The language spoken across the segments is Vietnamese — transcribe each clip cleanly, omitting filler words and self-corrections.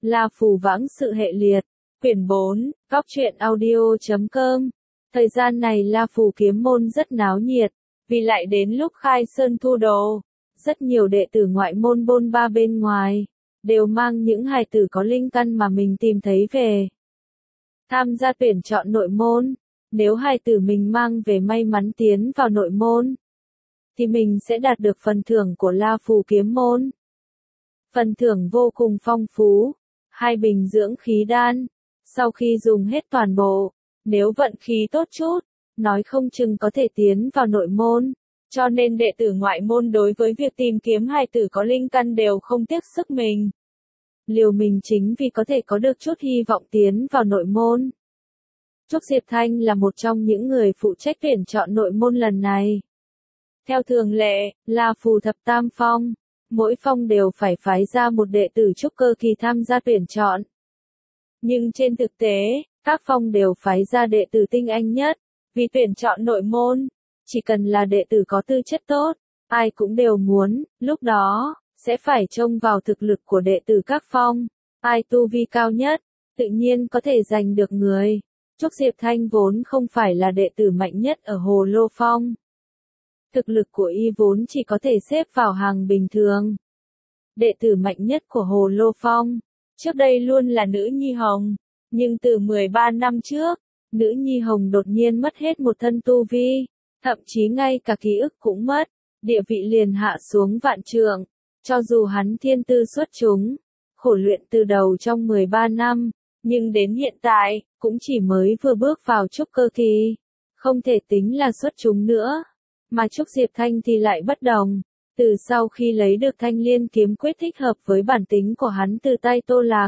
La Phù vãng sự hệ liệt. Quyển 4, Góc truyện audio.com. Thời gian này La Phù kiếm môn rất náo nhiệt, vì lại đến lúc khai sơn thu đồ. Rất nhiều đệ tử ngoại môn bôn ba bên ngoài, đều mang những hài tử có linh căn mà mình tìm thấy về. Tham gia tuyển chọn nội môn, nếu hài tử mình mang về may mắn tiến vào nội môn, thì mình sẽ đạt được phần thưởng của La Phù kiếm môn. Phần thưởng vô cùng phong phú, 2 bình dưỡng khí đan, sau khi dùng hết toàn bộ, nếu vận khí tốt chút, nói không chừng có thể tiến vào nội môn. Cho nên đệ tử ngoại môn đối với việc tìm kiếm hài tử có linh căn đều không tiếc sức mình. Liều mình chính vì có thể có được chút hy vọng tiến vào nội môn. Trúc Diệp Thanh là một trong những người phụ trách tuyển chọn nội môn lần này. Theo thường lệ, La Phù thập tam phong, mỗi phong đều phải phái ra một đệ tử trúc cơ kỳ tham gia tuyển chọn. Nhưng trên thực tế, các phong đều phái ra đệ tử tinh anh nhất, vì tuyển chọn nội môn, chỉ cần là đệ tử có tư chất tốt, ai cũng đều muốn, lúc đó, sẽ phải trông vào thực lực của đệ tử các phong, ai tu vi cao nhất, tự nhiên có thể giành được người. Trúc Diệp Thanh vốn không phải là đệ tử mạnh nhất ở Hồ Lô Phong. Thực lực của y vốn chỉ có thể xếp vào hàng bình thường. Đệ tử mạnh nhất của Hồ Lô Phong, trước đây luôn là Nữ Nhi Hồng, nhưng từ 13 năm trước, Nữ Nhi Hồng đột nhiên mất hết một thân tu vi, thậm chí ngay cả ký ức cũng mất, địa vị liền hạ xuống vạn trượng, cho dù hắn thiên tư xuất chúng, khổ luyện từ đầu trong 13 năm, nhưng đến hiện tại, cũng chỉ mới vừa bước vào trúc cơ kỳ, không thể tính là xuất chúng nữa. Mà Trúc Diệp Thanh thì lại bất đồng, từ sau khi lấy được Thanh Liên kiếm quyết thích hợp với bản tính của hắn từ tay Tô Lạc.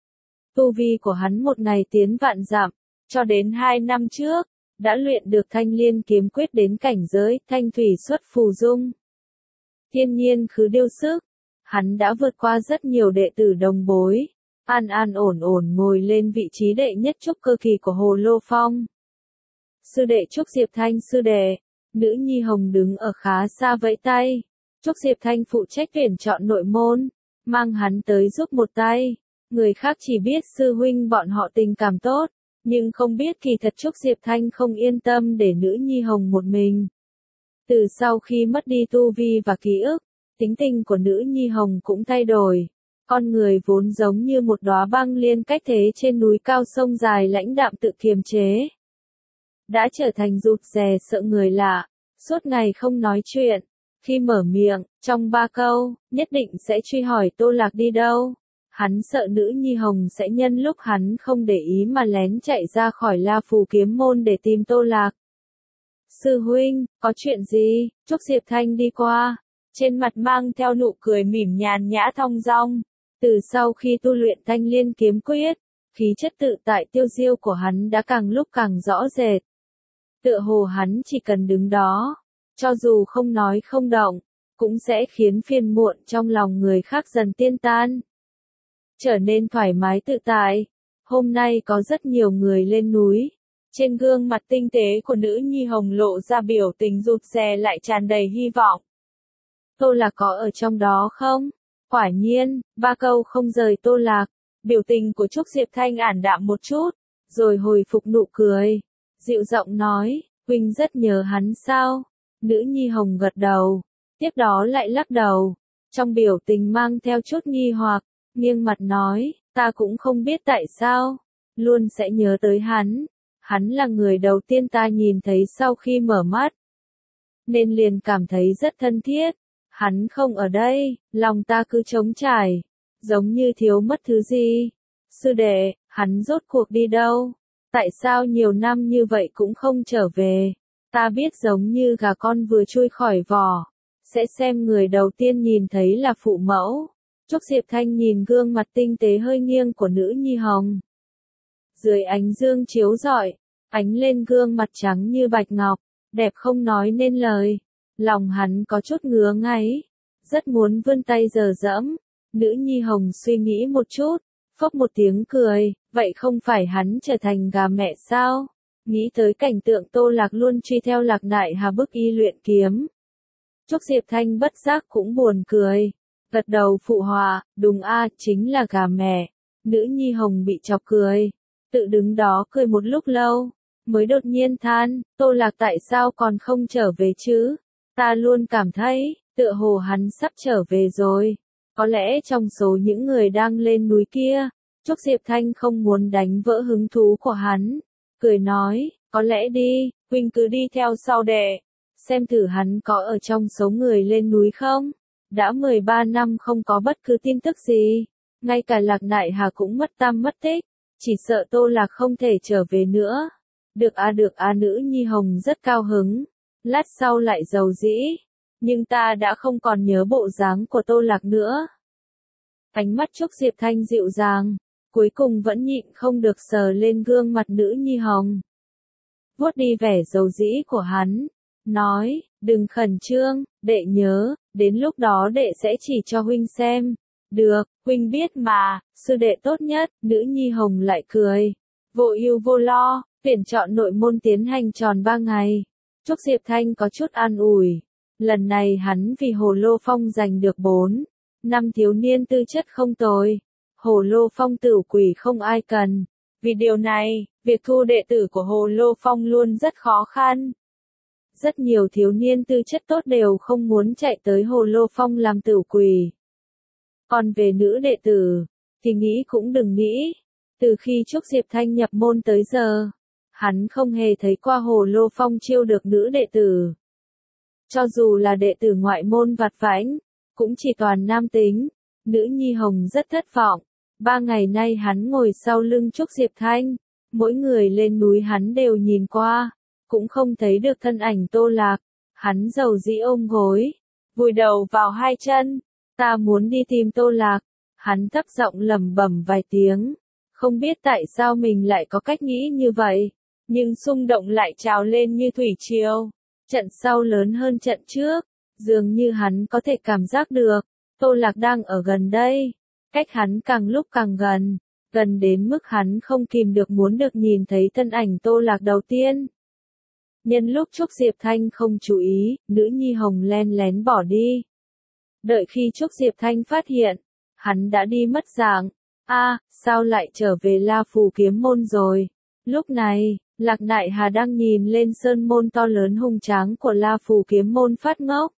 Tu vi của hắn một ngày tiến vạn dặm, cho đến 2 năm trước, đã luyện được Thanh Liên kiếm quyết đến cảnh giới thanh thủy xuất phù dung. Thiên nhiên khứ điêu sức, hắn đã vượt qua rất nhiều đệ tử đồng bối, an an ổn ổn ngồi lên vị trí đệ nhất trúc cơ kỳ của Hồ Lô Phong. Sư đệ Trúc Diệp Thanh sư đệ, Nữ Nhi Hồng đứng ở khá xa vẫy tay. Trúc Diệp Thanh phụ trách tuyển chọn nội môn, mang hắn tới giúp một tay. Người khác chỉ biết sư huynh bọn họ tình cảm tốt, nhưng không biết kỳ thật Trúc Diệp Thanh không yên tâm để Nữ Nhi Hồng một mình. Từ sau khi mất đi tu vi và ký ức, tính tình của Nữ Nhi Hồng cũng thay đổi. Con người vốn giống như một đóa băng liên cách thế trên núi cao sông dài lãnh đạm tự kiềm chế, đã trở thành rụt rè sợ người lạ, suốt ngày không nói chuyện. Khi mở miệng, trong 3 câu, nhất định sẽ truy hỏi Tô Lạc đi đâu. Hắn sợ Nữ Nhi Hồng sẽ nhân lúc hắn không để ý mà lén chạy ra khỏi La Phù kiếm môn để tìm Tô Lạc. Sư huynh, có chuyện gì? Trúc Diệp Thanh đi qua, trên mặt mang theo nụ cười mỉm nhàn nhã thong dong. Từ sau khi tu luyện Thanh Liên kiếm quyết, khí chất tự tại tiêu diêu của hắn đã càng lúc càng rõ rệt. Tựa hồ hắn chỉ cần đứng đó, cho dù không nói không động, cũng sẽ khiến phiền muộn trong lòng người khác dần tiêu tan, trở nên thoải mái tự tại. Hôm nay có rất nhiều người lên núi, trên gương mặt tinh tế của Nữ Nhi Hồng lộ ra biểu tình rụt rè lại tràn đầy hy vọng. Tô Lạc có ở trong đó không? Quả nhiên, 3 câu không rời Tô Lạc, biểu tình của Trúc Diệp Thanh ảm đạm một chút, rồi hồi phục nụ cười, dịu giọng nói, huynh rất nhớ hắn sao? Nữ Nhi Hồng gật đầu, tiếp đó lại lắc đầu, trong biểu tình mang theo chút nghi hoặc, nghiêng mặt nói, ta cũng không biết tại sao, luôn sẽ nhớ tới hắn là người đầu tiên ta nhìn thấy sau khi mở mắt, nên liền cảm thấy rất thân thiết. Hắn không ở đây, lòng ta cứ trống trải, giống như thiếu mất thứ gì. Sư đệ, hắn rốt cuộc đi đâu? Tại sao nhiều năm như vậy cũng không trở về? Ta biết giống như gà con vừa chui khỏi vỏ, sẽ xem người đầu tiên nhìn thấy là phụ mẫu. Trúc Diệp Thanh nhìn gương mặt tinh tế hơi nghiêng của Nữ Nhi Hồng. Dưới ánh dương chiếu rọi, ánh lên gương mặt trắng như bạch ngọc, đẹp không nói nên lời. Lòng hắn có chút ngứa ngáy, rất muốn vươn tay dờ dẫm. Nữ Nhi Hồng suy nghĩ một chút, phốc một tiếng cười, vậy không phải hắn trở thành gà mẹ sao? Nghĩ tới cảnh tượng Tô Lạc luôn truy theo Lạc Đại Hà bức y luyện kiếm. Trúc Diệp Thanh bất giác cũng buồn cười, gật đầu phụ họa, đúng a, chính là gà mẹ. Nữ nhi hồng bị chọc cười, tự đứng đó cười một lúc lâu, mới đột nhiên than, Tô Lạc tại sao còn không trở về chứ? Ta luôn cảm thấy, tựa hồ hắn sắp trở về rồi. Có lẽ trong số những người đang lên núi kia, Trúc Diệp Thanh không muốn đánh vỡ hứng thú của hắn. Cười nói, có lẽ đi, huynh cứ đi theo sau đệ. Xem thử hắn có ở trong số người lên núi không? Đã 13 năm không có bất cứ tin tức gì. Ngay cả Lạc Nại Hà cũng mất tăm mất tích. Chỉ sợ Tô Lạc không thể trở về nữa. Được à, nữ nhi hồng rất cao hứng. Lát sau lại giàu dĩ. Nhưng ta đã không còn nhớ bộ dáng của Tô Lạc nữa. Ánh mắt Trúc Diệp Thanh dịu dàng. Cuối cùng vẫn nhịn không được sờ lên gương mặt nữ nhi hồng. Vuốt đi vẻ giàu dĩ của hắn. Nói, đừng khẩn trương, đệ nhớ, đến lúc đó đệ sẽ chỉ cho huynh xem. Được, huynh biết mà, sư đệ tốt nhất, nữ nhi hồng lại cười. Vô ưu vô lo, tuyển chọn nội môn tiến hành tròn 3 ngày. Trúc Diệp Thanh có chút an ủi. Lần này hắn vì Hồ Lô Phong giành được 4 năm thiếu niên tư chất không tồi. Hồ Lô Phong tử quỷ không ai cần. Vì điều này, việc thu đệ tử của Hồ Lô Phong luôn rất khó khăn. Rất nhiều thiếu niên tư chất tốt đều không muốn chạy tới Hồ Lô Phong làm tử quỷ. Còn về nữ đệ tử, thì nghĩ cũng đừng nghĩ. Từ khi Trúc Diệp Thanh nhập môn tới giờ, hắn không hề thấy qua Hồ Lô Phong chiêu được nữ đệ tử. Cho dù là đệ tử ngoại môn vặt vãnh, cũng chỉ toàn nam tính. Nữ nhi hồng rất thất vọng. 3 ngày nay hắn ngồi sau lưng Trúc Diệp Thanh. Mỗi người lên núi hắn đều nhìn qua. Cũng không thấy được thân ảnh Tô Lạc. Hắn giàu dĩ ôm gối. Vùi đầu vào hai chân. Ta muốn đi tìm Tô Lạc. Hắn thấp giọng lẩm bẩm vài tiếng. Không biết tại sao mình lại có cách nghĩ như vậy. Nhưng xung động lại trào lên như thủy triều. Trận sau lớn hơn trận trước. Dường như hắn có thể cảm giác được. Tô Lạc đang ở gần đây. Cách hắn càng lúc càng gần. Gần đến mức hắn không kìm được muốn được nhìn thấy thân ảnh Tô Lạc đầu tiên. Nhân lúc Trúc Diệp Thanh không chú ý, nữ nhi hồng len lén bỏ đi. Đợi khi Trúc Diệp Thanh phát hiện, hắn đã đi mất dạng. Sao lại trở về La Phù Kiếm Môn rồi? Lúc này, Lạc Nại Hà đang nhìn lên sơn môn to lớn hùng tráng của La Phù Kiếm Môn phát ngốc.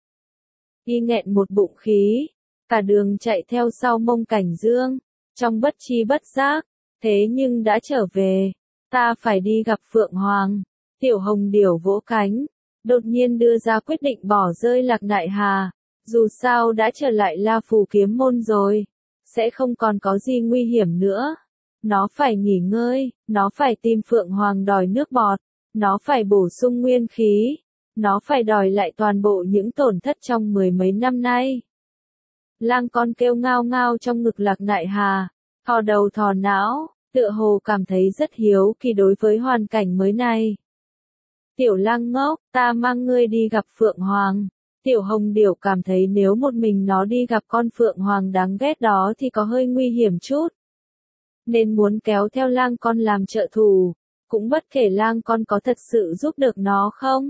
Y nghẹn một bụng khí, cả đường chạy theo sau Mông Cảnh Dương, trong bất chi bất giác, thế nhưng đã trở về. Ta phải đi gặp Phượng Hoàng. Tiểu Hồng Điểu vỗ cánh, đột nhiên đưa ra quyết định bỏ rơi Lạc Nại Hà. Dù sao đã trở lại La Phù Kiếm Môn rồi, sẽ không còn có gì nguy hiểm nữa. Nó phải nghỉ ngơi, nó phải tìm Phượng Hoàng đòi nước bọt, nó phải bổ sung nguyên khí, nó phải đòi lại toàn bộ những tổn thất trong 10 mấy năm nay. Lang con kêu ngao ngao trong ngực Lạc Nại Hà, thò đầu thò não, tựa hồ cảm thấy rất hiếu kỳ đối với hoàn cảnh mới này. Tiểu lang ngốc, ta mang ngươi đi gặp Phượng Hoàng. Tiểu Hồng Điểu cảm thấy nếu một mình nó đi gặp con Phượng Hoàng đáng ghét đó thì có hơi nguy hiểm chút. Nên muốn kéo theo lang con làm trợ thủ, cũng bất kể lang con có thật sự giúp được nó không.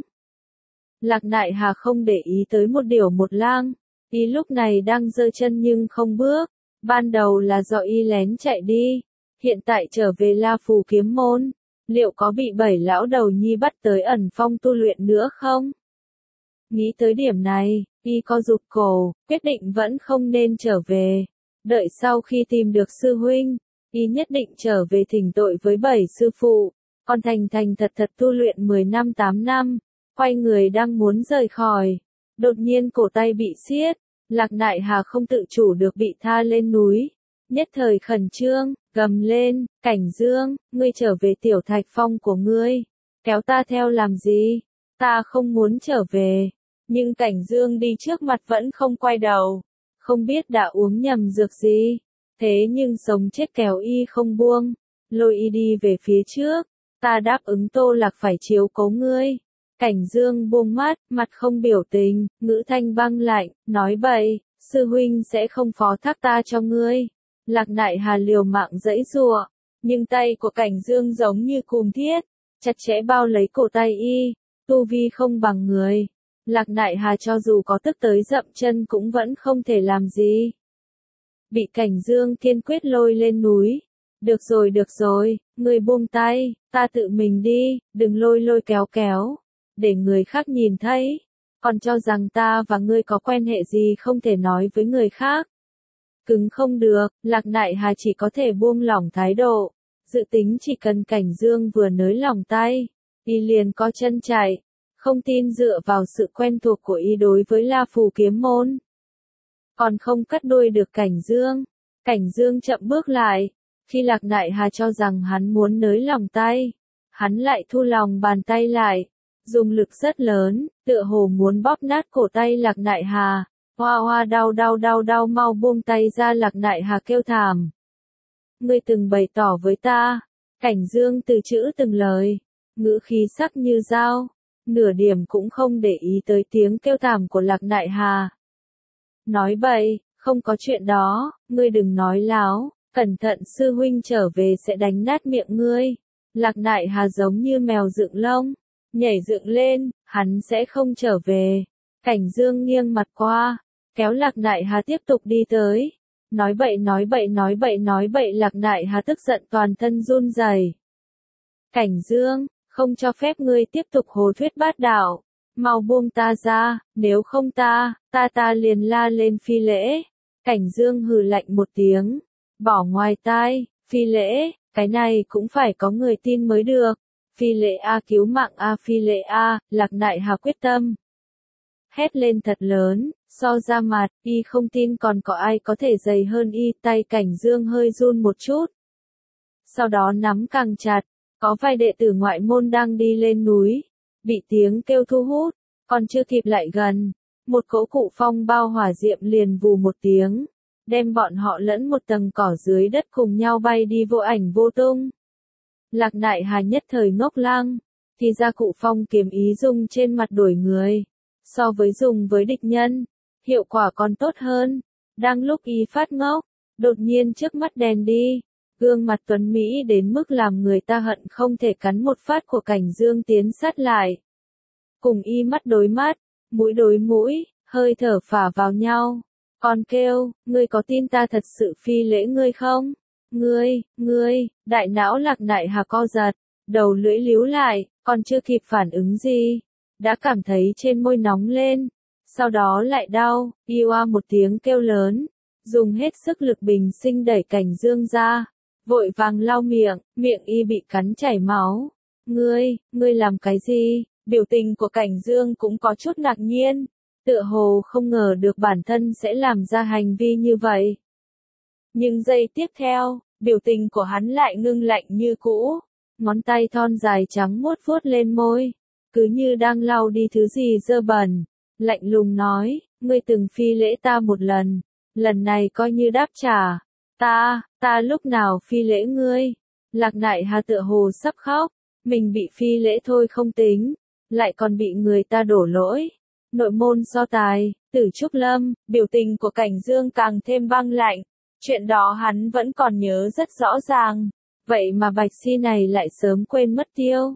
Lạc Nại Hà không để ý tới một điểu một lang, y lúc này đang giơ chân nhưng không bước, ban đầu là do y lén chạy đi, hiện tại trở về La Phù Kiếm Môn, liệu có bị 7 lão đầu nhi bắt tới ẩn phong tu luyện nữa không? Nghĩ tới điểm này, y co rụt cổ, quyết định vẫn không nên trở về. Đợi sau khi tìm được sư huynh, y nhất định trở về thỉnh tội với 7 sư phụ, còn thành thật tu luyện 10 năm 8 năm, quay người đang muốn rời khỏi. Đột nhiên cổ tay bị siết, Lạc Nại Hà không tự chủ được bị tha lên núi. Nhất thời khẩn trương, gầm lên, Cảnh Dương, ngươi trở về Tiểu Thạch Phong của ngươi, kéo ta theo làm gì? Ta không muốn trở về. Nhưng Cảnh Dương đi trước mặt vẫn không quay đầu, không biết đã uống nhầm dược gì, thế nhưng sống chết kéo y không buông, lôi y đi về phía trước. Ta đáp ứng Tô Lạc phải chiếu cố ngươi. Cảnh Dương buông mắt, mặt không biểu tình, ngữ thanh băng lạnh, nói bậy, sư huynh sẽ không phó thác ta cho ngươi. Lạc Nại Hà liều mạng giãy giụa, nhưng tay của Cảnh Dương giống như cùm thiết, chặt chẽ bao lấy cổ tay y, tu vi không bằng người. Lạc Nại Hà cho dù có tức tới dậm chân cũng vẫn không thể làm gì. Bị Cảnh Dương kiên quyết lôi lên núi. Được rồi, ngươi buông tay, ta tự mình đi, đừng lôi kéo kéo, để người khác nhìn thấy, còn cho rằng ta và ngươi có quan hệ gì không thể nói với người khác. Cứng không được, Lạc Nại Hà chỉ có thể buông lỏng thái độ, dự tính chỉ cần Cảnh Dương vừa nới lỏng tay, y liền có chân chạy, không tin dựa vào sự quen thuộc của y đối với La Phù kiếm môn. Còn không cắt đuôi được Cảnh Dương chậm bước lại, khi Lạc Nại Hà cho rằng hắn muốn nới lỏng tay, hắn lại thu lòng bàn tay lại, dùng lực rất lớn, tựa hồ muốn bóp nát cổ tay Lạc Nại Hà. Hoa hoa đau mau buông tay ra, Lạc Nại Hà kêu thảm. Ngươi từng bày tỏ với ta, Cảnh Dương từ chữ từng lời, ngữ khí sắc như dao, nửa điểm cũng không để ý tới tiếng kêu thảm của Lạc Nại Hà. Nói bậy, không có chuyện đó, ngươi đừng nói láo, cẩn thận sư huynh trở về sẽ đánh nát miệng ngươi. Lạc Nại Hà giống như mèo dựng lông, nhảy dựng lên, hắn sẽ không trở về. Cảnh Dương nghiêng mặt qua, kéo Lạc Nại Hà tiếp tục đi tới. Nói bậy, Lạc Nại Hà tức giận toàn thân run rẩy. Cảnh Dương, không cho phép ngươi tiếp tục hồ thuyết bát đạo. Mau buông ta ra, nếu không ta liền la lên phi lễ. Cảnh Dương hừ lạnh một tiếng, bỏ ngoài tai, phi lễ, cái này cũng phải có người tin mới được. Phi lễ a, cứu mạng a, phi lễ a, Lạc Nại Hà quyết tâm. Hét lên thật lớn, so ra mặt, y không tin còn có ai có thể dày hơn y, tay Cảnh Dương hơi run một chút. Sau đó nắm càng chặt, có vài đệ tử ngoại môn đang đi lên núi, bị tiếng kêu thu hút, còn chưa kịp lại gần, một cỗ cụ phong bao hỏa diệm liền vù một tiếng, đem bọn họ lẫn một tầng cỏ dưới đất cùng nhau bay đi vô ảnh vô tung. Lạc Nại Hà nhất thời ngốc lăng, thì ra cụ phong kiếm ý dùng trên mặt đổi người, so với dùng với địch nhân, hiệu quả còn tốt hơn. Đang lúc y phát ngốc, đột nhiên trước mắt đèn đi, gương mặt tuấn Mỹ đến mức làm người ta hận không thể cắn một phát của Cảnh Dương tiến sát lại. Cùng y mắt đối mắt, mũi đối mũi, hơi thở phả vào nhau, còn kêu, ngươi có tin ta thật sự phi lễ ngươi không? Ngươi, đại não Lạc Nại Hà co giật, đầu lưỡi líu lại, còn chưa kịp phản ứng gì, đã cảm thấy trên môi nóng lên, sau đó lại đau, y oa một tiếng kêu lớn, dùng hết sức lực bình sinh đẩy Cảnh Dương ra, vội vàng lau miệng y bị cắn chảy máu. Ngươi làm cái gì? Biểu tình của Cảnh Dương cũng có chút ngạc nhiên, tựa hồ không ngờ được bản thân sẽ làm ra hành vi như vậy. Nhưng giây tiếp theo, biểu tình của hắn lại ngưng lạnh như cũ, ngón tay thon dài trắng muốt vuốt lên môi, cứ như đang lau đi thứ gì dơ bẩn, lạnh lùng nói, ngươi từng phi lễ ta một lần này coi như đáp trả. Ta lúc nào phi lễ ngươi? Lạc Nại Hà tựa hồ sắp khóc, mình bị phi lễ thôi không tính, lại còn bị người ta đổ lỗi. Nội môn so tài, Tử Trúc Lâm, biểu tình của Cảnh Dương càng thêm băng lạnh, chuyện đó hắn vẫn còn nhớ rất rõ ràng, vậy mà Bạch Si này lại sớm quên mất tiêu.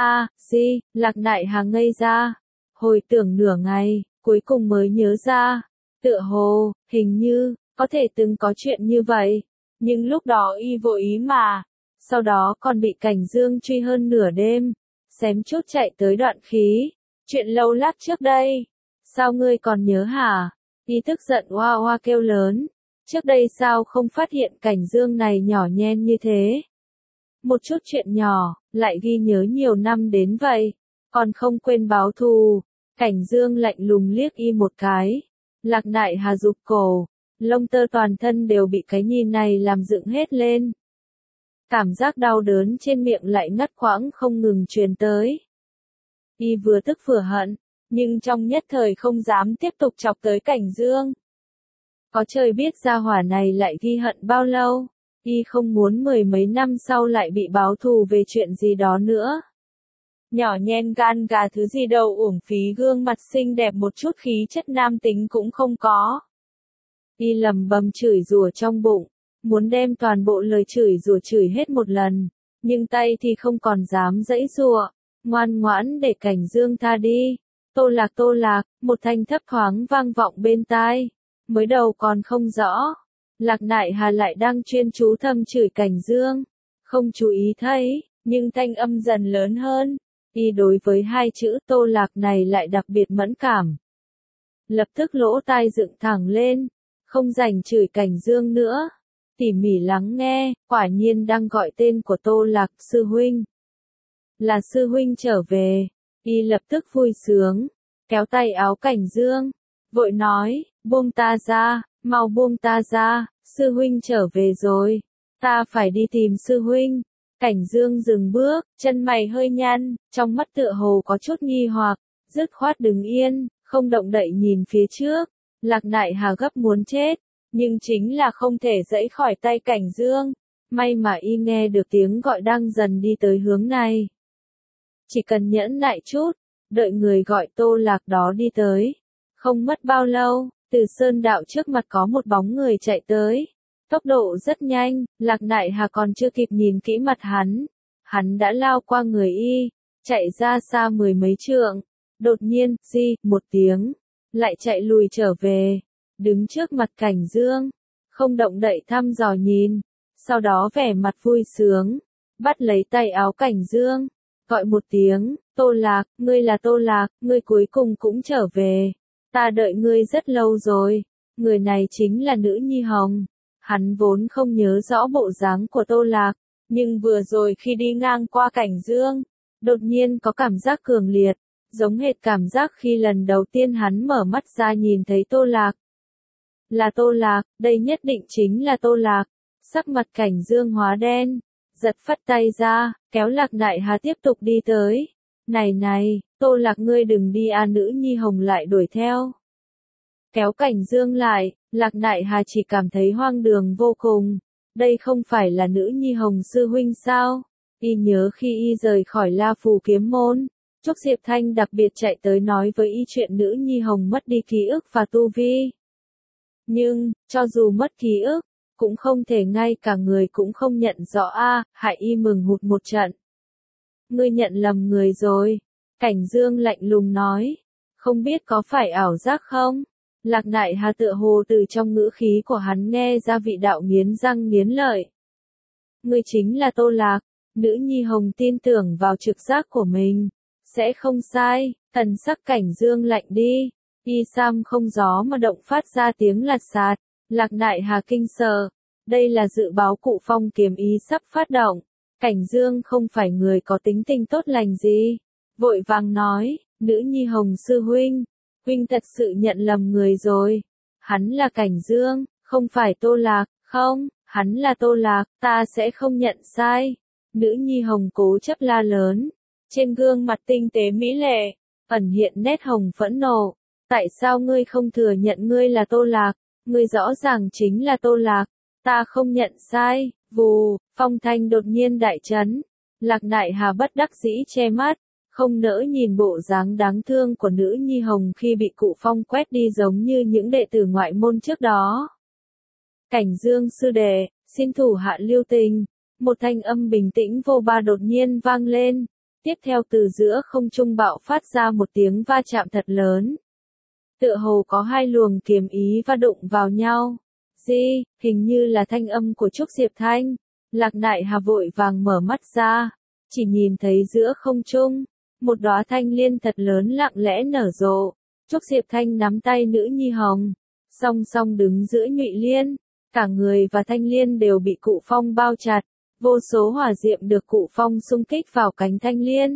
Lạc Nại Hà ngây ra, hồi tưởng nửa ngày, cuối cùng mới nhớ ra, tựa hồ, hình như, có thể từng có chuyện như vậy, nhưng lúc đó y vô ý mà, sau đó còn bị Cảnh Dương truy hơn nửa đêm, xém chút chạy tới đoạn khí, chuyện lâu lát trước đây, sao ngươi còn nhớ hả? Y tức giận oa oa kêu lớn, trước đây sao không phát hiện Cảnh Dương này nhỏ nhen như thế? Một chút chuyện nhỏ, lại ghi nhớ nhiều năm đến vậy, còn không quên báo thù. Cảnh Dương lạnh lùng liếc y một cái, Lạc Nại Hà rụt cổ, lông tơ toàn thân đều bị cái nhìn này làm dựng hết lên. Cảm giác đau đớn trên miệng lại ngắt quãng không ngừng truyền tới. Y vừa tức vừa hận, nhưng trong nhất thời không dám tiếp tục chọc tới Cảnh Dương. Có trời biết gia hỏa này lại ghi hận bao lâu, y không muốn mười mấy năm sau lại bị báo thù về chuyện gì đó nữa. Nhỏ nhen gan gà thứ gì đâu, uổng phí gương mặt xinh đẹp một chút khí chất nam tính cũng không có. Y lầm bầm chửi rủa trong bụng, muốn đem toàn bộ lời chửi rủa chửi hết một lần, nhưng tay thì không còn dám giãy giụa, ngoan ngoãn để Cảnh Dương tha đi. Tô Lạc, một thanh thấp thoáng vang vọng bên tai, mới đầu còn không rõ, Lạc Nại Hà lại đang chuyên chú thầm chửi Cảnh Dương. Không chú ý thấy, nhưng thanh âm dần lớn hơn. Y đối với hai chữ Tô Lạc này lại đặc biệt mẫn cảm. Lập tức lỗ tai dựng thẳng lên, không rảnh chửi Cảnh Dương nữa. Tỉ mỉ lắng nghe, quả nhiên đang gọi tên của Tô Lạc, sư huynh. Là sư huynh trở về. Y lập tức vui sướng, kéo tay áo Cảnh Dương, vội nói, buông ta ra, mau buông ta ra, sư huynh trở về rồi. Ta phải đi tìm sư huynh. Cảnh Dương dừng bước, chân mày hơi nhăn, trong mắt tựa hồ có chút nghi hoặc, dứt khoát đứng yên, không động đậy nhìn phía trước. Lạc Nại Hà gấp muốn chết, nhưng chính là không thể giãy khỏi tay Cảnh Dương. May mà y nghe được tiếng gọi đang dần đi tới hướng này. Chỉ cần nhẫn nại chút, đợi người gọi Tô Lạc đó đi tới. Không mất bao lâu, từ sơn đạo trước mặt có một bóng người chạy tới. Tốc độ rất nhanh, Lạc Nại Hà còn chưa kịp nhìn kỹ mặt hắn. Hắn đã lao qua người y, chạy ra xa mười mấy trượng. Đột nhiên, một tiếng, lại chạy lùi trở về. Đứng trước mặt Cảnh Dương, không động đậy thăm dò nhìn. Sau đó vẻ mặt vui sướng, bắt lấy tay áo Cảnh Dương, gọi một tiếng, Tô Lạc, ngươi là Tô Lạc, ngươi cuối cùng cũng trở về. Ta đợi ngươi rất lâu rồi. Người này chính là Nữ Nhi Hồng. Hắn vốn không nhớ rõ bộ dáng của Tô Lạc, nhưng vừa rồi khi đi ngang qua Cảnh Dương, đột nhiên có cảm giác cường liệt, giống hệt cảm giác khi lần đầu tiên hắn mở mắt ra nhìn thấy Tô Lạc. Là Tô Lạc, đây nhất định chính là Tô Lạc. Sắc mặt Cảnh Dương hóa đen, giật phất tay ra, kéo Lạc Nại Hà tiếp tục đi tới. Này, Tô Lạc ngươi đừng đi à, Nữ Nhi Hồng lại đuổi theo. Kéo Cảnh Dương lại, Lạc Nại Hà chỉ cảm thấy hoang đường vô cùng. Đây không phải là Nữ Nhi Hồng sư huynh sao? Y nhớ khi y rời khỏi La Phù Kiếm Môn, Trúc Diệp Thanh đặc biệt chạy tới nói với y chuyện Nữ Nhi Hồng mất đi ký ức và tu vi. Nhưng, cho dù mất ký ức, cũng không thể ngay cả người cũng không nhận rõ a, hại y mừng hụt một trận. Ngươi nhận lầm người rồi. Cảnh Dương lạnh lùng nói. Không biết có phải ảo giác không? Lạc Nại Hà tựa hồ từ trong ngữ khí của hắn nghe ra vị đạo nghiến răng nghiến lợi. Ngươi chính là Tô Lạc. Nữ Nhi Hồng tin tưởng vào trực giác của mình. Sẽ không sai. Thần sắc Cảnh Dương lạnh đi. Y sam không gió mà động phát ra tiếng lạt sạt. Lạc Nại Hà kinh sợ. Đây là dự báo Cụ Phong kiếm ý sắp phát động. Cảnh Dương không phải người có tính tình tốt lành gì. Vội vàng nói, Nữ Nhi Hồng sư huynh, huynh thật sự nhận lầm người rồi. Hắn là Cảnh Dương, không phải Tô Lạc, không, hắn là Tô Lạc, ta sẽ không nhận sai. Nữ Nhi Hồng cố chấp la lớn. Trên gương mặt tinh tế mỹ lệ, ẩn hiện nét hồng phẫn nộ. Tại sao ngươi không thừa nhận ngươi là Tô Lạc? Ngươi rõ ràng chính là Tô Lạc. Ta không nhận sai. Vù, phong thanh đột nhiên đại chấn. Lạc Nại Hà bất đắc dĩ che mắt, không nỡ nhìn bộ dáng đáng thương của Nữ Nhi Hồng khi bị Cụ Phong quét đi giống như những đệ tử ngoại môn trước đó. Cảnh Dương sư đệ, xin thủ hạ lưu tình. Một thanh âm bình tĩnh vô ba đột nhiên vang lên. Tiếp theo từ giữa không trung bạo phát ra một tiếng va chạm thật lớn. Tựa hồ có hai luồng kiếm ý va đụng vào nhau. Hình như là thanh âm của Trúc Diệp Thanh. Lạc Nại Hà vội vàng mở mắt ra, chỉ nhìn thấy giữa không trung, một đóa thanh liên thật lớn lặng lẽ nở rộ. Trúc Diệp Thanh nắm tay Nữ Nhi Hồng, song song đứng giữa nhụy liên, cả người và thanh liên đều bị Cụ Phong bao chặt, vô số hỏa diệm được Cụ Phong xung kích vào cánh thanh liên.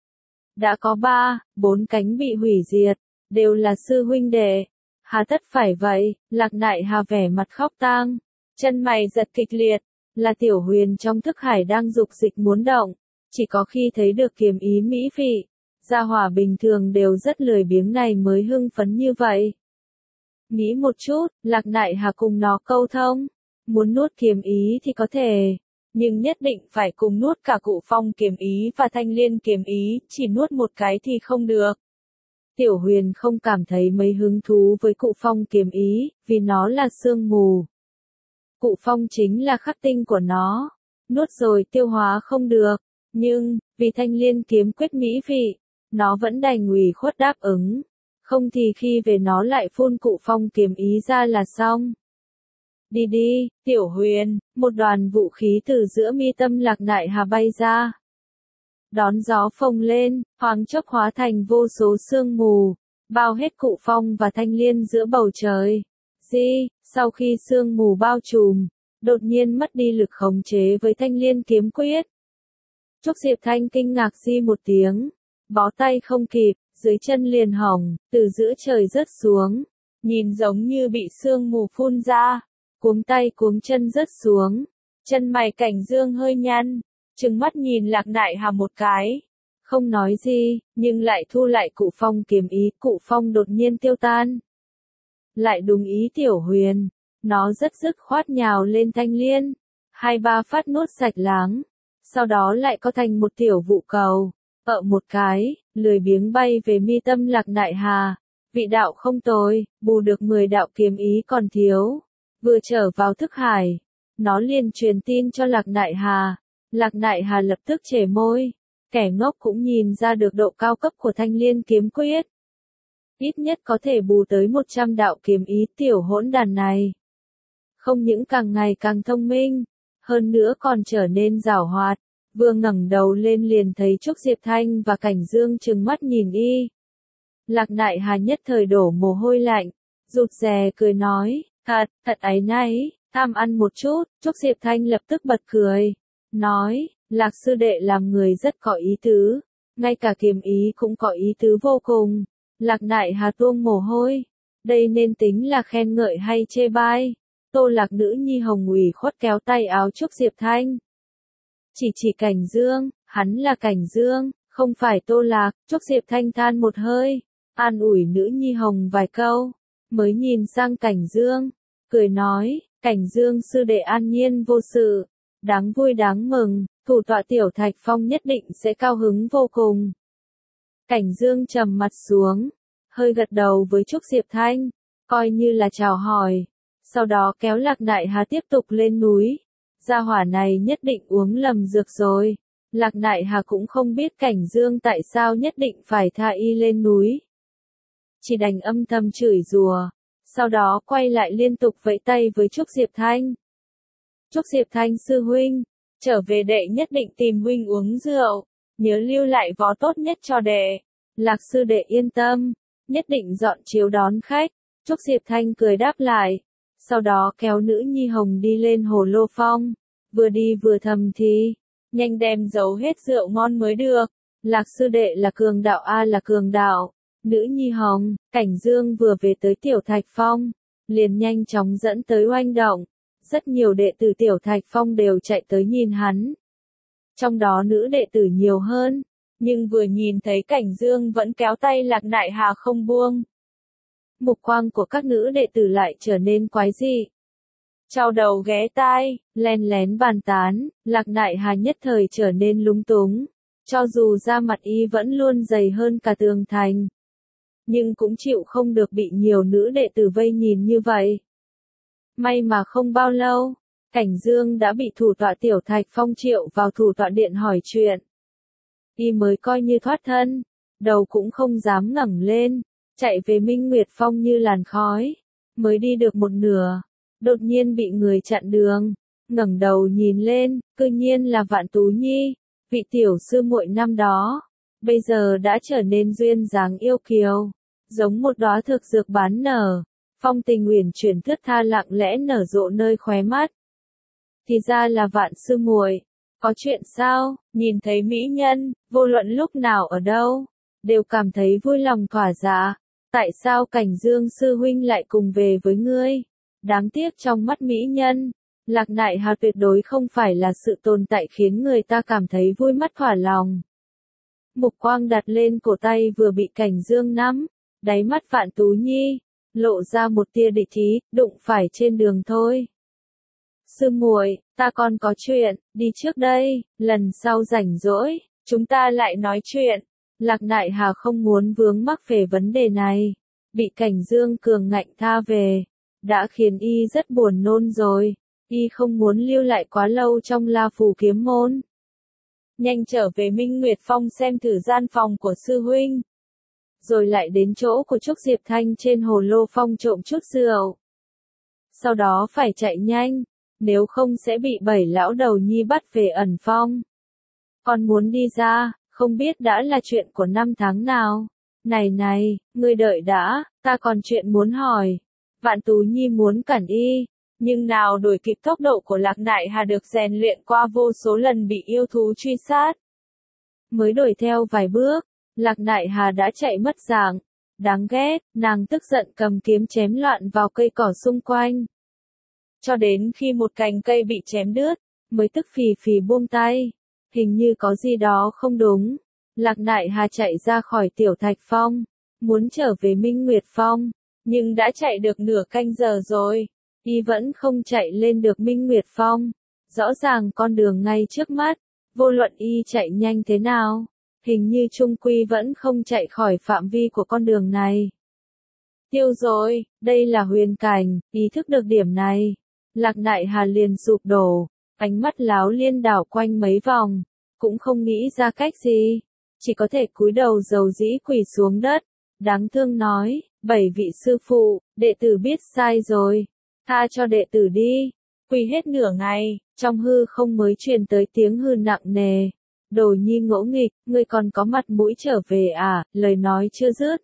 Đã có 3-4 cánh bị hủy diệt, đều là sư huynh đệ. Hà tất phải vậy? Lạc Nại Hà vẻ mặt khóc tang, chân mày giật kịch liệt, là Tiểu Huyền trong thức hải đang dục dịch muốn động, chỉ có khi thấy được kiếm ý mỹ vị, gia hỏa bình thường đều rất lười biếng này mới hưng phấn như vậy. Nghĩ một chút, Lạc Nại Hà cùng nó câu thông, muốn nuốt kiếm ý thì có thể, nhưng nhất định phải cùng nuốt cả Cụ Phong kiếm ý và Thanh Liên kiếm ý, chỉ nuốt một cái thì không được. Tiểu Huyền không cảm thấy mấy hứng thú với Cụ Phong kiếm ý, vì nó là sương mù. Cụ Phong chính là khắc tinh của nó, nuốt rồi tiêu hóa không được, nhưng, vì Thanh Liên kiếm quyết mỹ vị, nó vẫn đành ủy khuất đáp ứng, không thì khi về nó lại phun Cụ Phong kiếm ý ra là xong. Đi đi, Tiểu Huyền, một đoàn vũ khí từ giữa mi tâm Lạc Nại Hà bay ra. Đón gió phồng lên, thoáng chốc hóa thành vô số sương mù, bao hết Cụ Phong và Thanh Liên giữa bầu trời. Sau khi sương mù bao trùm, đột nhiên mất đi lực khống chế với Thanh Liên kiếm quyết. Trúc Diệp Thanh kinh ngạc một tiếng, bó tay không kịp, dưới chân liền hỏng, từ giữa trời rớt xuống, nhìn giống như bị sương mù phun ra, cuống tay cuống chân rớt xuống, chân mày Cảnh Dương hơi nhăn, trừng mắt nhìn Lạc Nại Hà một cái, không nói gì, nhưng lại thu lại Cụ Phong kiếm ý, Cụ Phong đột nhiên tiêu tan. Lại đúng ý Tiểu Huyền, nó rất dứt khoát nhào lên Thanh Liên, 2-3 phát nuốt sạch láng, sau đó lại có thành một tiểu vụ cầu, một cái, lười biếng bay về mi tâm Lạc Nại Hà. Vị đạo không tồi, bù được 10 đạo kiếm ý còn thiếu. Vừa trở vào thức hải, nó liền truyền tin cho Lạc Nại Hà. Lạc Nại Hà lập tức chẻ môi, kẻ ngốc cũng nhìn ra được độ cao cấp của Thanh Liên kiếm quyết. Ít nhất có thể bù tới 100 đạo kiếm ý tiểu hỗn đàn này. Không những càng ngày càng thông minh, hơn nữa còn trở nên giảo hoạt. Vừa ngẩng đầu lên liền thấy Trúc Diệp Thanh và Cảnh Dương trừng mắt nhìn y. Lạc Nại Hà nhất thời đổ mồ hôi lạnh, rụt rè cười nói, thật áy náy, tham ăn một chút. Trúc Diệp Thanh lập tức bật cười, nói, Lạc sư đệ làm người rất có ý tứ, ngay cả kiếm ý cũng có ý tứ vô cùng. Lạc Nại Hà tuông mồ hôi, đây nên tính là khen ngợi hay chê bai? Tô Lạc nữ nhi hồng ủy khuất kéo tay áo Trúc Diệp Thanh. Chỉ Cảnh Dương, hắn là Cảnh Dương, không phải Tô Lạc. Trúc Diệp Thanh than một hơi, an ủi nữ nhi hồng vài câu, mới nhìn sang Cảnh Dương, cười nói, Cảnh Dương sư đệ an nhiên vô sự, đáng vui đáng mừng, thủ tọa Tiểu Thạch Phong nhất định sẽ cao hứng vô cùng. Cảnh Dương trầm mặt xuống, hơi gật đầu với Trúc Diệp Thanh, coi như là chào hỏi, sau đó kéo Lạc Nại Hà tiếp tục lên núi. Gia hỏa này nhất định uống lầm dược rồi. Lạc Nại Hà cũng không biết Cảnh Dương tại sao nhất định phải tha y lên núi. Chỉ đành âm thầm chửi rủa, sau đó quay lại liên tục vẫy tay với Trúc Diệp Thanh. Trúc Diệp Thanh sư huynh, trở về đệ nhất định tìm huynh uống rượu, nhớ lưu lại vó tốt nhất cho đệ. Lạc sư đệ yên tâm, nhất định dọn chiếu đón khách. Trúc Diệp Thanh cười đáp lại, sau đó kéo nữ nhi hồng đi lên Hồ Lô Phong, vừa đi vừa thầm thì, nhanh đem giấu hết rượu ngon mới được. Lạc sư đệ là cường đạo là cường đạo. Nữ nhi hồng, Cảnh Dương vừa về tới Tiểu Thạch Phong, liền nhanh chóng dẫn tới oanh động. Rất nhiều đệ tử Tiểu Thạch Phong đều chạy tới nhìn hắn. Trong đó nữ đệ tử nhiều hơn, nhưng vừa nhìn thấy Cảnh Dương vẫn kéo tay Lạc Nại Hà không buông. Mục quang của các nữ đệ tử lại trở nên quái dị. Chau đầu ghé tai, len lén bàn tán, Lạc Nại Hà nhất thời trở nên lúng túng. Cho dù da mặt y vẫn luôn dày hơn cả tường thành, nhưng cũng chịu không được bị nhiều nữ đệ tử vây nhìn như vậy. May mà không bao lâu, Cảnh Dương đã bị thủ tọa Tiểu Thạch Phong triệu vào thủ tọa điện hỏi chuyện. Y mới coi như thoát thân, đầu cũng không dám ngẩng lên, chạy về Minh Nguyệt Phong như làn khói, mới đi được một nửa, đột nhiên bị người chặn đường, ngẩng đầu nhìn lên, cư nhiên là Vạn Tú Nhi, vị tiểu sư muội năm đó, bây giờ đã trở nên duyên dáng yêu kiều, giống một đóa thực dược bán nở, phong tình uyển chuyển thướt tha lặng lẽ nở rộ nơi khóe mắt. Thì ra là Vạn sư muội, có chuyện sao? Nhìn thấy mỹ nhân, vô luận lúc nào ở đâu, đều cảm thấy vui lòng thỏa dạ. Tại sao Cảnh Dương sư huynh lại cùng về với ngươi? Đáng tiếc trong mắt mỹ nhân, Lạc Nại Hà tuyệt đối không phải là sự tồn tại khiến người ta cảm thấy vui mắt thỏa lòng. Mục quang đặt lên cổ tay vừa bị Cảnh Dương nắm, đáy mắt Vạn Tú Nhi lộ ra một tia địch ý, đụng phải trên đường thôi. Sư muội, ta còn có chuyện, đi trước đây, lần sau rảnh rỗi, chúng ta lại nói chuyện. Lạc Nại Hà không muốn vướng mắc về vấn đề này, bị Cảnh Dương cường ngạnh tha về, đã khiến y rất buồn nôn rồi, y không muốn lưu lại quá lâu trong La Phù kiếm môn. Nhanh trở về Minh Nguyệt Phong xem thử gian phòng của sư huynh, rồi lại đến chỗ của Trúc Diệp Thanh trên Hồ Lô Phong trộm chút rượu. sau đó phải chạy nhanh, nếu không sẽ bị 7 lão đầu nhi bắt về ẩn phong. Con muốn đi ra, không biết đã là chuyện của năm tháng nào. Này, ngươi đợi đã, ta còn chuyện muốn hỏi. Vạn Tú Nhi muốn cản y, nhưng nào đuổi kịp tốc độ của Lạc Nại Hà được rèn luyện qua vô số lần bị yêu thú truy sát. Mới đuổi theo vài bước, Lạc Nại Hà đã chạy mất dạng. Đáng ghét, nàng tức giận cầm kiếm chém loạn vào cây cỏ xung quanh. Cho đến khi một cành cây bị chém đứt, mới tức phì phì buông tay. Hình như có gì đó không đúng. Lạc Nại Hà chạy ra khỏi Tiểu Thạch Phong, muốn trở về Minh Nguyệt Phong, nhưng đã chạy được nửa canh giờ rồi, y vẫn không chạy lên được Minh Nguyệt Phong. Rõ ràng con đường ngay trước mắt, vô luận y chạy nhanh thế nào, hình như chung quy vẫn không chạy khỏi phạm vi của con đường này. Tiêu rồi, đây là huyền cảnh, ý thức được điểm này. Lạc Nại Hà liền sụp đổ, ánh mắt láo liên đảo quanh mấy vòng, cũng không nghĩ ra cách gì, chỉ có thể cúi đầu dầu dĩ quỳ xuống đất, đáng thương nói, 7 vị sư phụ, đệ tử biết sai rồi, tha cho đệ tử đi. Quỳ hết nửa ngày, trong hư không mới truyền tới tiếng hư nặng nề. Đồ nhi ngỗ nghịch, ngươi còn có mặt mũi trở về à, lời nói chưa dứt.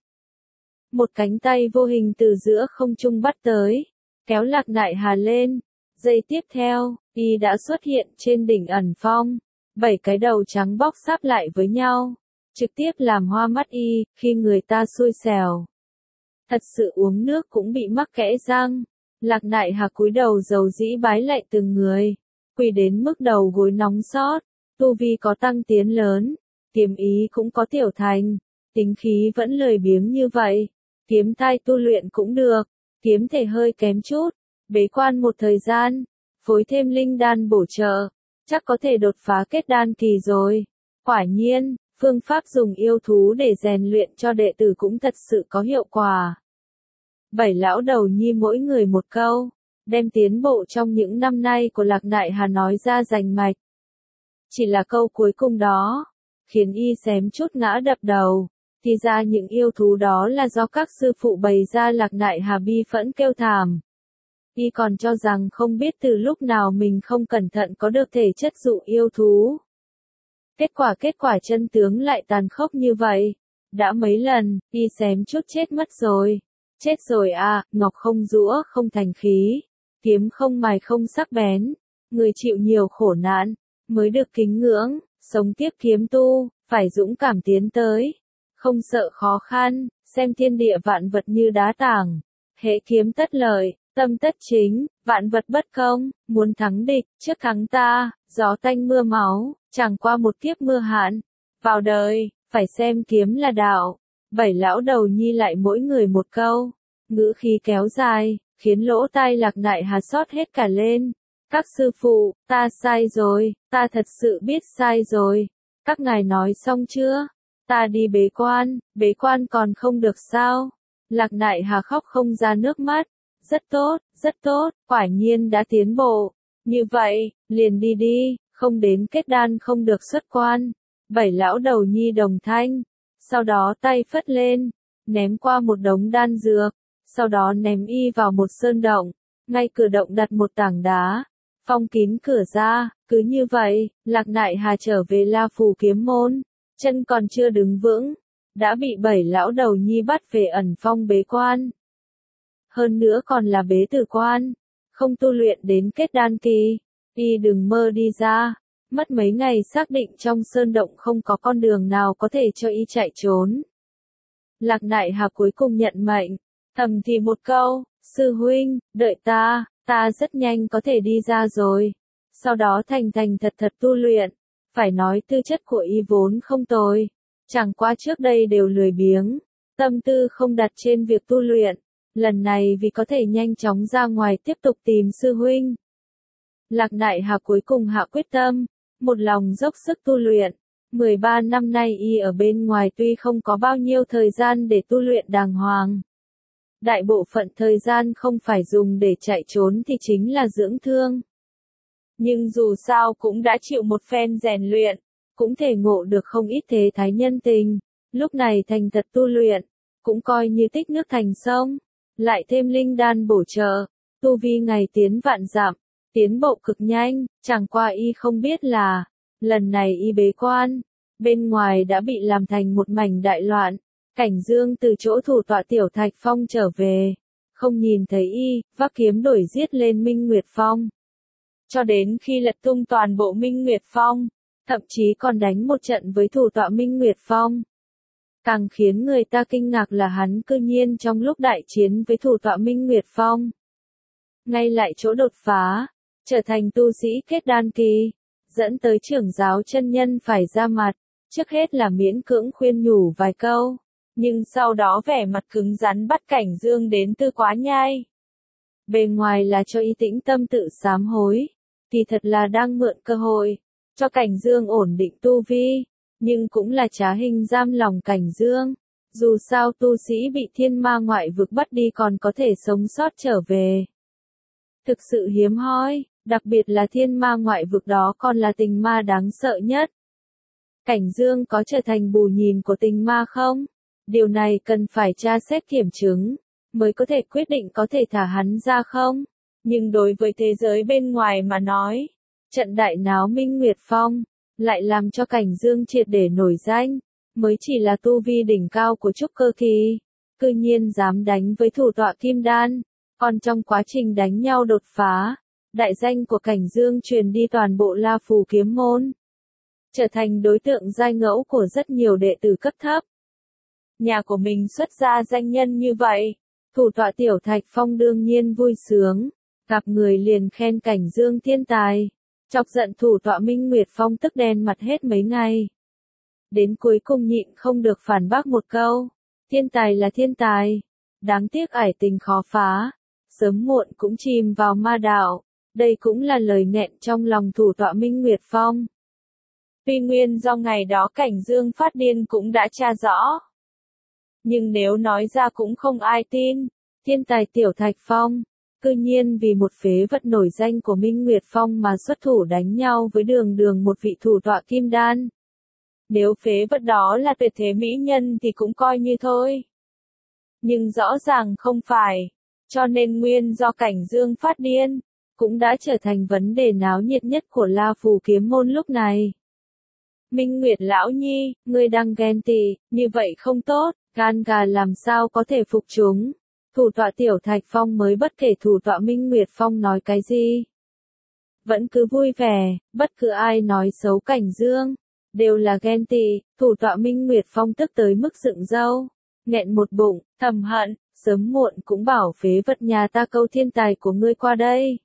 Một cánh tay vô hình từ giữa không trung bắt tới, kéo Lạc Nại Hà lên. Giây tiếp theo, y đã xuất hiện trên đỉnh ẩn phong. 7 cái đầu trắng bóc sáp lại với nhau, trực tiếp làm hoa mắt y, khi người ta xui xẻo. Thật sự uống nước cũng bị mắc kẽ răng. Lạc Nại Hà cúi đầu dầu dĩ bái lại từng người, quỳ đến mức đầu gối nóng xót. Tu vi có tăng tiến lớn, kiếm ý cũng có tiểu thành, tính khí vẫn lười biếng như vậy. Kiếm tai tu luyện cũng được, kiếm thể hơi kém chút, bế quan một thời gian, phối thêm linh đan bổ trợ, chắc có thể đột phá kết đan kỳ rồi. Quả nhiên, phương pháp dùng yêu thú để rèn luyện cho đệ tử cũng thật sự có hiệu quả. 7 lão đầu nhi mỗi người một câu, đem tiến bộ trong những năm nay của Lạc Nại Hà nói ra rành mạch. Chỉ là câu cuối cùng đó, khiến y xém chút ngã đập đầu, thì ra những yêu thú đó là do các sư phụ bày ra. Lạc Nại Hà bi phẫn kêu thảm. Y còn cho rằng không biết từ lúc nào mình không cẩn thận có được thể chất dụ yêu thú. Kết quả chân tướng lại tàn khốc như vậy. Đã mấy lần, y xém chút chết mất rồi. Chết rồi à, ngọc không giũa không thành khí, kiếm không mài không sắc bén. Người chịu nhiều khổ nạn, mới được kính ngưỡng, sống tiếp kiếm tu, phải dũng cảm tiến tới. Không sợ khó khăn, xem thiên địa vạn vật như đá tảng. Hễ kiếm tất lợi, tâm tất chính, vạn vật bất công, muốn thắng địch, trước thắng ta, gió tanh mưa máu, chẳng qua một kiếp mưa hạn. Vào đời, phải xem kiếm là đạo. 7 lão đầu nhi lại mỗi người một câu, ngữ khí kéo dài, khiến lỗ tai Lạc Nại Hà xót hết cả lên. Các sư phụ, ta sai rồi, ta thật sự biết sai rồi. Các ngài nói xong chưa? Ta đi bế quan còn không được sao? Lạc Nại Hà khóc không ra nước mắt. Rất tốt, quả nhiên đã tiến bộ. Như vậy, liền đi, không đến kết đan không được xuất quan. 7 lão đầu nhi đồng thanh. Sau đó tay phất lên, ném qua một đống đan dược. Sau đó ném y vào một sơn động. Ngay cửa động đặt một tảng đá, phong kín cửa ra. Cứ như vậy, Lạc Nại Hà trở về La Phù kiếm môn. Chân còn chưa đứng vững, đã bị 7 lão đầu nhi bắt về ẩn phong bế quan. Hơn nữa còn là bế tử quan, không tu luyện đến kết đan kỳ, y đừng mơ đi ra. Mất mấy ngày xác định trong sơn động không có con đường nào có thể cho y chạy trốn. Lạc Nại Hà cuối cùng nhận mệnh, thầm thì một câu, sư huynh, đợi ta rất nhanh có thể đi ra rồi. Sau đó thành thật tu luyện. Phải nói tư chất của y vốn không tồi, chẳng qua trước đây đều lười biếng, tâm tư không đặt trên việc tu luyện. Lần này vì có thể nhanh chóng ra ngoài tiếp tục tìm sư huynh, Lạc Nại Hà cuối cùng hạ quyết tâm, một lòng dốc sức tu luyện. 13 năm nay y ở bên ngoài tuy không có bao nhiêu thời gian để tu luyện đàng hoàng. Đại bộ phận thời gian không phải dùng để chạy trốn thì chính là dưỡng thương. Nhưng dù sao cũng đã chịu một phen rèn luyện, cũng thể ngộ được không ít thế thái nhân tình. Lúc này thành thật tu luyện, cũng coi như tích nước thành sông. Lại thêm linh đan bổ trợ, tu vi ngày tiến vạn dặm, tiến bộ cực nhanh, chẳng qua y không biết là, lần này y bế quan, bên ngoài đã bị làm thành một mảnh đại loạn, Cảnh Dương từ chỗ thủ tọa Tiểu Thạch Phong trở về, không nhìn thấy y, vác kiếm đuổi giết lên Minh Nguyệt Phong. Cho đến khi lật tung toàn bộ Minh Nguyệt Phong, thậm chí còn đánh một trận với thủ tọa Minh Nguyệt Phong. Càng khiến người ta kinh ngạc là hắn cư nhiên trong lúc đại chiến với thủ tọa Minh Nguyệt Phong, ngay lại chỗ đột phá, trở thành tu sĩ kết đan kỳ, dẫn tới trưởng giáo chân nhân phải ra mặt, trước hết là miễn cưỡng khuyên nhủ vài câu, nhưng sau đó vẻ mặt cứng rắn bắt Cảnh Dương đến Tư Quá Nhai. Bề ngoài là cho y tĩnh tâm tự sám hối, kỳ thật là đang mượn cơ hội, cho Cảnh Dương ổn định tu vi, nhưng cũng là trá hình giam lòng Cảnh Dương. Dù sao tu sĩ bị thiên ma ngoại vực bắt đi còn có thể sống sót trở về, thực sự hiếm hoi, đặc biệt là thiên ma ngoại vực đó còn là tình ma đáng sợ nhất. Cảnh Dương có trở thành bù nhìn của tình ma không? Điều này cần phải tra xét kiểm chứng, mới có thể quyết định có thể thả hắn ra không? Nhưng đối với thế giới bên ngoài mà nói, trận đại náo Minh Nguyệt Phong, lại làm cho Cảnh Dương triệt để nổi danh, mới chỉ là tu vi đỉnh cao của trúc cơ kỳ, cư nhiên dám đánh với thủ tọa Kim Đan, còn trong quá trình đánh nhau đột phá, đại danh của Cảnh Dương truyền đi toàn bộ La Phù kiếm môn, trở thành đối tượng giai ngẫu của rất nhiều đệ tử cấp thấp. Nhà của mình xuất ra danh nhân như vậy, thủ tọa Tiểu Thạch Phong đương nhiên vui sướng, gặp người liền khen Cảnh Dương thiên tài, chọc giận thủ tọa Minh Nguyệt Phong tức đen mặt hết mấy ngày. Đến cuối cùng nhịn không được phản bác một câu, thiên tài là thiên tài, đáng tiếc ải tình khó phá, sớm muộn cũng chìm vào ma đạo, đây cũng là lời nghẹn trong lòng thủ tọa Minh Nguyệt Phong. Tuy nguyên do ngày đó Cảnh Dương phát điên cũng đã tra rõ, nhưng nếu nói ra cũng không ai tin, thiên tài Tiểu Thạch Phong, cư nhiên vì một phế vật nổi danh của Minh Nguyệt Phong mà xuất thủ đánh nhau với đường một vị thủ tọa Kim Đan. Nếu phế vật đó là tuyệt thế mỹ nhân thì cũng coi như thôi. Nhưng rõ ràng không phải, cho nên nguyên do Cảnh Dương phát điên, cũng đã trở thành vấn đề náo nhiệt nhất của La Phù kiếm môn lúc này. Minh Nguyệt lão nhi, ngươi đang ghen tị, như vậy không tốt, gan gà làm sao có thể phục chúng. Thủ tọa Tiểu Thạch Phong mới bất kể thủ tọa Minh Nguyệt Phong nói cái gì, vẫn cứ vui vẻ, bất cứ ai nói xấu Cảnh Dương, đều là ghen tị. Thủ tọa Minh Nguyệt Phong tức tới mức dựng râu, nghẹn một bụng, thầm hận, sớm muộn cũng bảo phế vật nhà ta câu thiên tài của ngươi qua đây.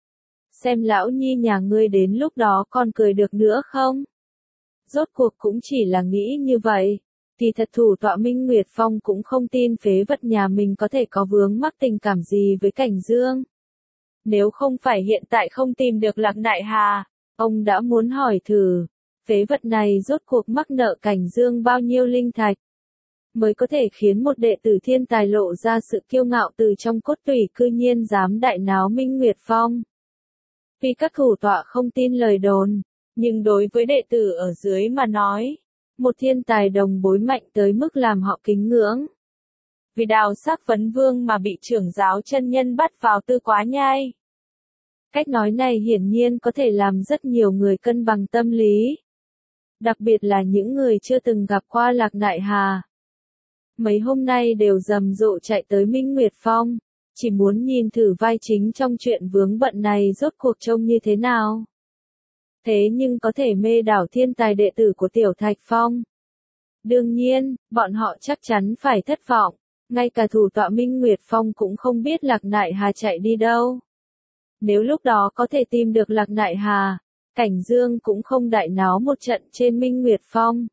Xem lão nhi nhà ngươi đến lúc đó còn cười được nữa không? Rốt cuộc cũng chỉ là nghĩ như vậy, thì thật thủ tọa Minh Nguyệt Phong cũng không tin phế vật nhà mình có thể có vướng mắc tình cảm gì với Cảnh Dương. Nếu không phải hiện tại không tìm được Lạc Đại Hà, ông đã muốn hỏi thử, phế vật này rốt cuộc mắc nợ Cảnh Dương bao nhiêu linh thạch, mới có thể khiến một đệ tử thiên tài lộ ra sự kiêu ngạo từ trong cốt tủy cư nhiên dám đại náo Minh Nguyệt Phong. Vì các thủ tọa không tin lời đồn, nhưng đối với đệ tử ở dưới mà nói, một thiên tài đồng bối mạnh tới mức làm họ kính ngưỡng. Vì Đào Sắc Vấn Vương mà bị trưởng giáo chân nhân bắt vào Tư Quá Nhai. Cách nói này hiển nhiên có thể làm rất nhiều người cân bằng tâm lý. Đặc biệt là những người chưa từng gặp qua Lạc Đại Hà. Mấy hôm nay đều rầm rộ chạy tới Minh Nguyệt Phong, chỉ muốn nhìn thử vai chính trong chuyện vướng bận này rốt cuộc trông như thế nào. Thế nhưng có thể mê đảo thiên tài đệ tử của Tiểu Thạch Phong. Đương nhiên, bọn họ chắc chắn phải thất vọng, ngay cả thủ tọa Minh Nguyệt Phong cũng không biết Lạc Đại Hà chạy đi đâu. Nếu lúc đó có thể tìm được Lạc Đại Hà, Cảnh Dương cũng không đại náo một trận trên Minh Nguyệt Phong.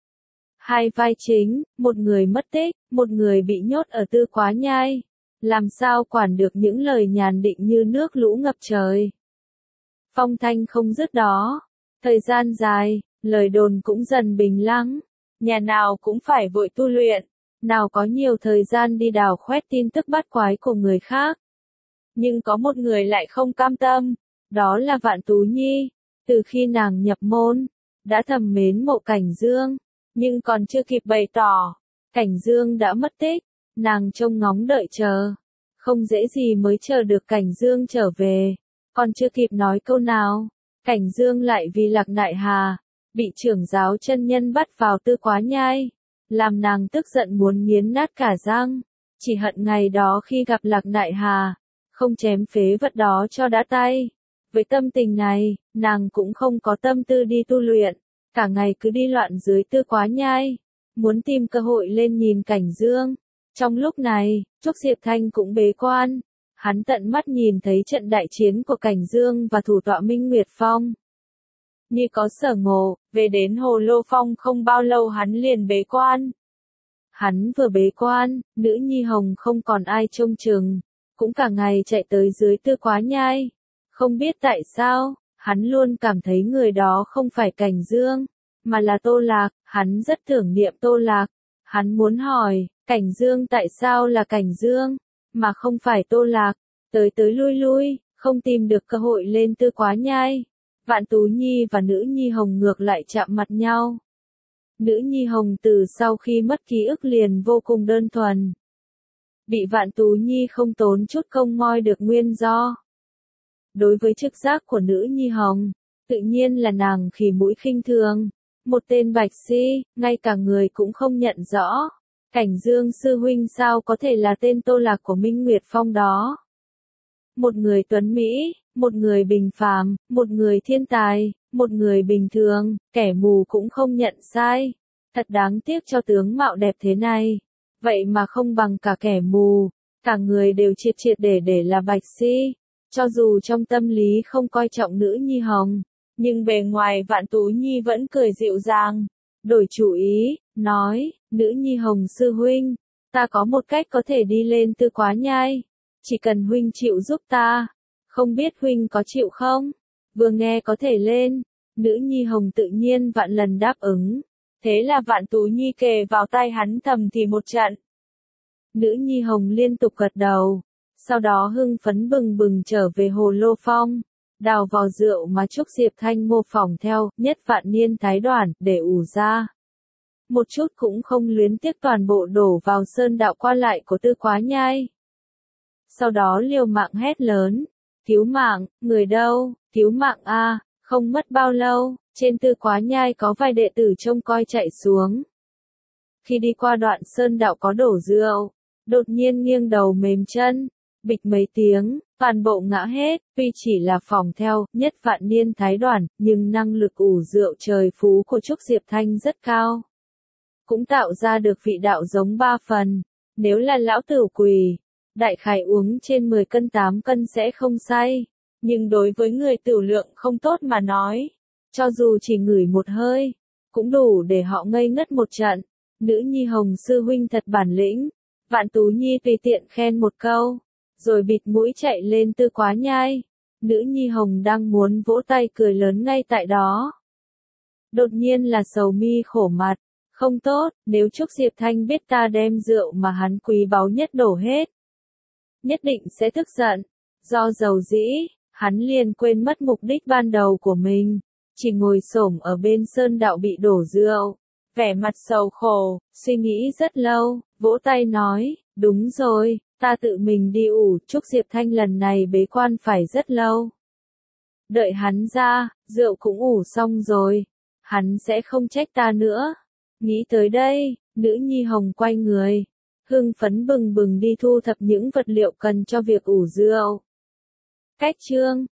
Hai vai chính, một người mất tích, một người bị nhốt ở Tư Quá Nhai, làm sao quản được những lời nhàn định như nước lũ ngập trời. Phong thanh không dứt đó, thời gian dài, lời đồn cũng dần bình lắng, nhà nào cũng phải vội tu luyện, nào có nhiều thời gian đi đào khoét tin tức bát quái của người khác. Nhưng có một người lại không cam tâm, đó là Vạn Tú Nhi, từ khi nàng nhập môn, đã thầm mến mộ Cảnh Dương, nhưng còn chưa kịp bày tỏ, Cảnh Dương đã mất tích, nàng trông ngóng đợi chờ, không dễ gì mới chờ được Cảnh Dương trở về. Còn chưa kịp nói câu nào, Cảnh Dương lại vì Lạc Nại Hà, bị trưởng giáo chân nhân bắt vào Tư Quá Nhai, làm nàng tức giận muốn nghiến nát cả răng, chỉ hận ngày đó khi gặp Lạc Nại Hà, không chém phế vật đó cho đã tay. Với tâm tình này, nàng cũng không có tâm tư đi tu luyện, cả ngày cứ đi loạn dưới Tư Quá Nhai, muốn tìm cơ hội lên nhìn Cảnh Dương. Trong lúc này, Trúc Diệp Thanh cũng bế quan, hắn tận mắt nhìn thấy trận đại chiến của Cảnh Dương và thủ tọa Minh Nguyệt Phong. Như có sở ngộ, về đến Hồ Lô Phong không bao lâu hắn liền bế quan. Hắn vừa bế quan, nữ nhi Hồng không còn ai trông chừng, cũng cả ngày chạy tới dưới Tư Quá Nhai. Không biết tại sao, hắn luôn cảm thấy người đó không phải Cảnh Dương, mà là Tô Lạc, hắn rất tưởng niệm Tô Lạc. Hắn muốn hỏi, Cảnh Dương tại sao là Cảnh Dương, mà không phải Tô Lạc, tới tới lui lui, không tìm được cơ hội lên Tư Quá Nhai. Vạn Tú Nhi và nữ nhi Hồng ngược lại chạm mặt nhau. Nữ nhi Hồng từ sau khi mất ký ức liền vô cùng đơn thuần. Bị Vạn Tú Nhi không tốn chút công moi được nguyên do. Đối với trực giác của nữ nhi Hồng, tự nhiên là nàng khỉ mũi khinh thường. Một tên bạch si, ngay cả người cũng không nhận rõ. Cảnh Dương sư huynh sao có thể là tên Tô Lạc của Minh Nguyệt Phong đó. Một người tuấn Mỹ, một người bình phàm, một người thiên tài, một người bình thường, kẻ mù cũng không nhận sai. Thật đáng tiếc cho tướng mạo đẹp thế này. Vậy mà không bằng cả kẻ mù, cả người đều triệt triệt để là bạch si. Cho dù trong tâm lý không coi trọng nữ nhi Hồng, nhưng bề ngoài Vạn Tú Nhi vẫn cười dịu dàng. Đổi chủ ý, nói, nữ nhi Hồng sư huynh, ta có một cách có thể đi lên Tư Quá Nhai. Chỉ cần huynh chịu giúp ta, không biết huynh có chịu không? Vừa nghe có thể lên, nữ nhi Hồng tự nhiên vạn lần đáp ứng. Thế là Vạn Tú Nhi kề vào tai hắn thầm thì một trận. Nữ nhi Hồng liên tục gật đầu, sau đó hưng phấn bừng bừng trở về Hồ Lô Phong, đào vò rượu mà Trúc Diệp Thanh mô phỏng theo, nhất vạn niên thái đoàn, để ủ ra. Một chút cũng không luyến tiếc toàn bộ đổ vào sơn đạo qua lại của Tư Quá Nhai. Sau đó liều mạng hét lớn, cứu mạng, người đâu, cứu mạng a! Không mất bao lâu, trên Tư Quá Nhai có vài đệ tử trông coi chạy xuống. Khi đi qua đoạn sơn đạo có đổ rượu, đột nhiên nghiêng đầu mềm chân, bịch mấy tiếng, toàn bộ ngã hết, tuy chỉ là phỏng theo, nhất vạn niên thái đoàn, nhưng năng lực ủ rượu trời phú của Trúc Diệp Thanh rất cao. Cũng tạo ra được vị đạo giống 3 phần, nếu là lão tử quỳ, đại khái uống trên 10 cân 8 cân sẽ không say, nhưng đối với người tửu lượng không tốt mà nói, cho dù chỉ ngửi một hơi, cũng đủ để họ ngây ngất một trận. Nữ nhi Hồng sư huynh thật bản lĩnh, Vạn Tú Nhi tùy tiện khen một câu, rồi bịt mũi chạy lên Tư Quá Nhai. Nữ nhi Hồng đang muốn vỗ tay cười lớn ngay tại đó. Đột nhiên là sầu mi khổ mặt, không tốt, nếu Trúc Diệp Thanh biết ta đem rượu mà hắn quý báu nhất đổ hết, nhất định sẽ tức giận. Do dầu dĩ, hắn liền quên mất mục đích ban đầu của mình, chỉ ngồi xổm ở bên sơn đạo bị đổ rượu, vẻ mặt sầu khổ, suy nghĩ rất lâu, vỗ tay nói, đúng rồi, ta tự mình đi ủ, Trúc Diệp Thanh lần này bế quan phải rất lâu. Đợi hắn ra, rượu cũng ủ xong rồi, hắn sẽ không trách ta nữa. Nghĩ tới đây, nữ nhi Hồng quay người, hưng phấn bừng bừng đi thu thập những vật liệu cần cho việc ủ rượu. Cách chương